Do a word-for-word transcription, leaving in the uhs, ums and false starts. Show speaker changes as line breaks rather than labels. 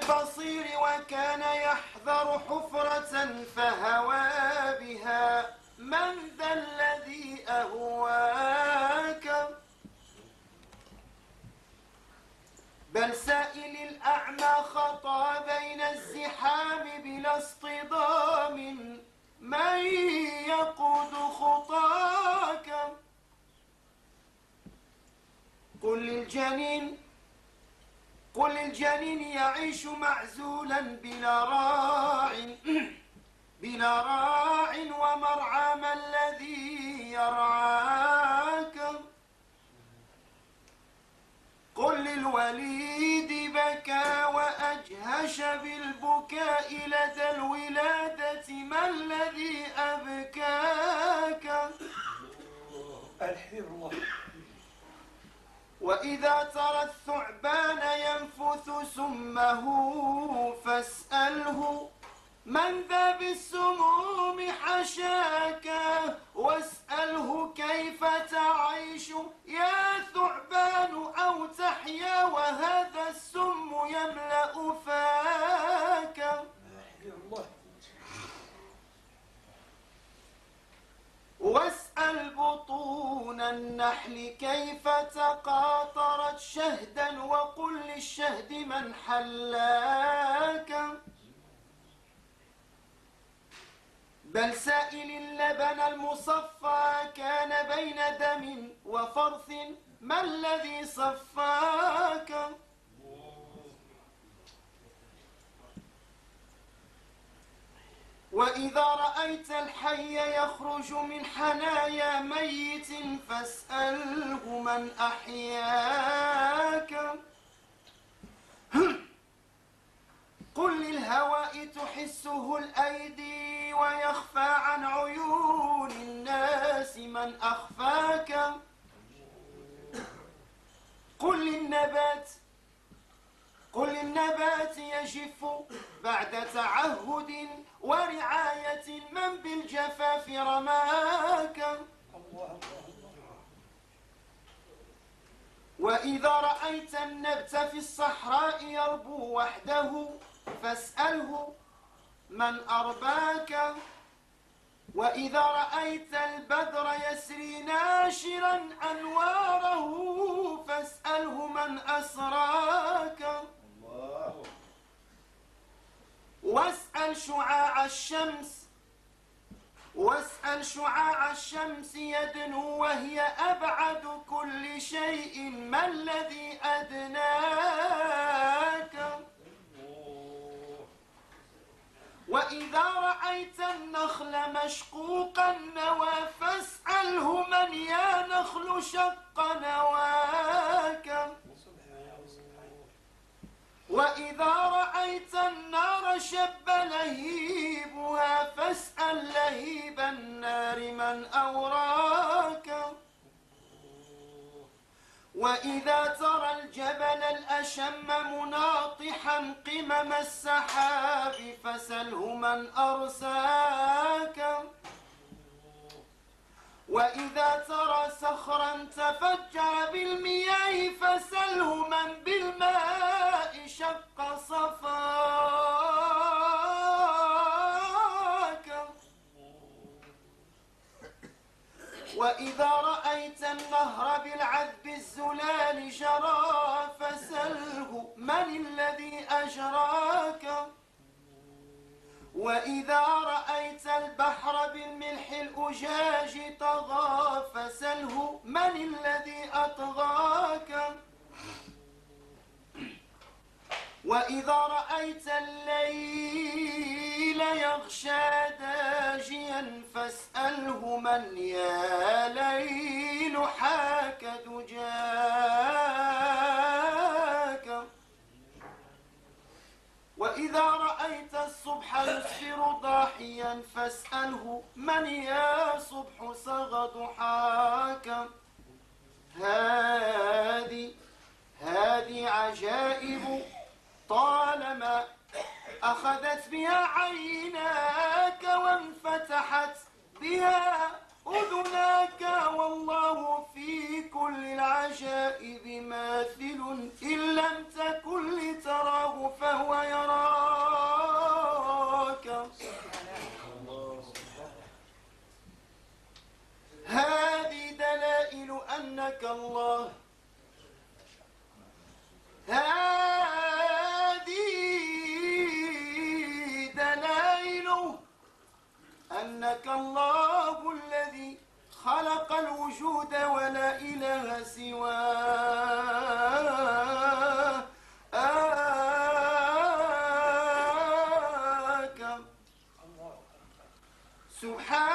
البصير وكان يحذر حفرة فهوى بها. من ذا الذي أهواك؟ بل سائل الأعمى خطى بين الزحام بلا اصطدام. من يقود خطاك؟ قل للجنين قل للجنين يعيش معزولا بلا راع بلا راع ومرعى. ما الذي يرعاك؟ قل للوليد بكى وأجهش بالبكاء لدى الولادة. ما الذي أبكاك؟
الحر الله.
وإذا ترى الثعبان ينفث سمه فاسأله من ذا بالسموم حشاك. واسأله كيف تعيش يا ثعبان أو تحيا وهذا السم يملأ فاك. واسأل بطون النحل كيف تقاطرت شهدا وقل للشهد من حلاك. بل سائل اللبن المصفى كان بين دم وفرث. ما الذي صفاك؟ وإذا رأيت الحي يخرج من حنايا ميت فاسأله من أحياك. قل للهواء تحسه الأيدي ويخفى عن عيون الناس من أخفاك. قل للنبات قل للنبات يجف بعد تعهد ورعاية. من بالجفاف رماك. وإذا رأيت النبت في الصحراء يربو وحده فاسأله من أرباك. وإذا رأيت البدر يسري ناشرا أنواره فاسأله من أسراك. واسأل شعاع الشمس واسأل شعاع الشمس يدنو وهي أبعد كل شيء. ما الذي أدناك؟ وإذا رأيت النخل مشقوق النوى فاسأله من يا نخل شق نواك. وإذا رأيت النار شب لهيبها فاسأل لهيب النار من أوراك. وإذا ترى الجبل الأشم مناطحا قمم السحاب فسله من أرساك. وإذا ترى صخرا تفجر بالمياه فسله من بالماء شق صفاك. وإذا رأيت النهر بالعذب الزلال جرى فسله من الذي أجراك. وإذا رأيت البحر بالملح الأجاج طغى فسله من الذي أطغاك. وإذا رأيت الليل يغشى داجيا فاسأله من يا ليل حاك دجاك. وإذا رأيت الصبح يسفر ضاحيا فاسأله من يا صبح صغى ضحاك. هذه هذه عجائب طالما أخذت بها عيناك وانفتحت بها أذناك والله في كل العجائب ماثل إن لم تكن لتراه فهو يراك. هذه دلائل أنك الله، هذه دلائل أنك الله الذي خلق الوجود ولا إله سواه. سبحان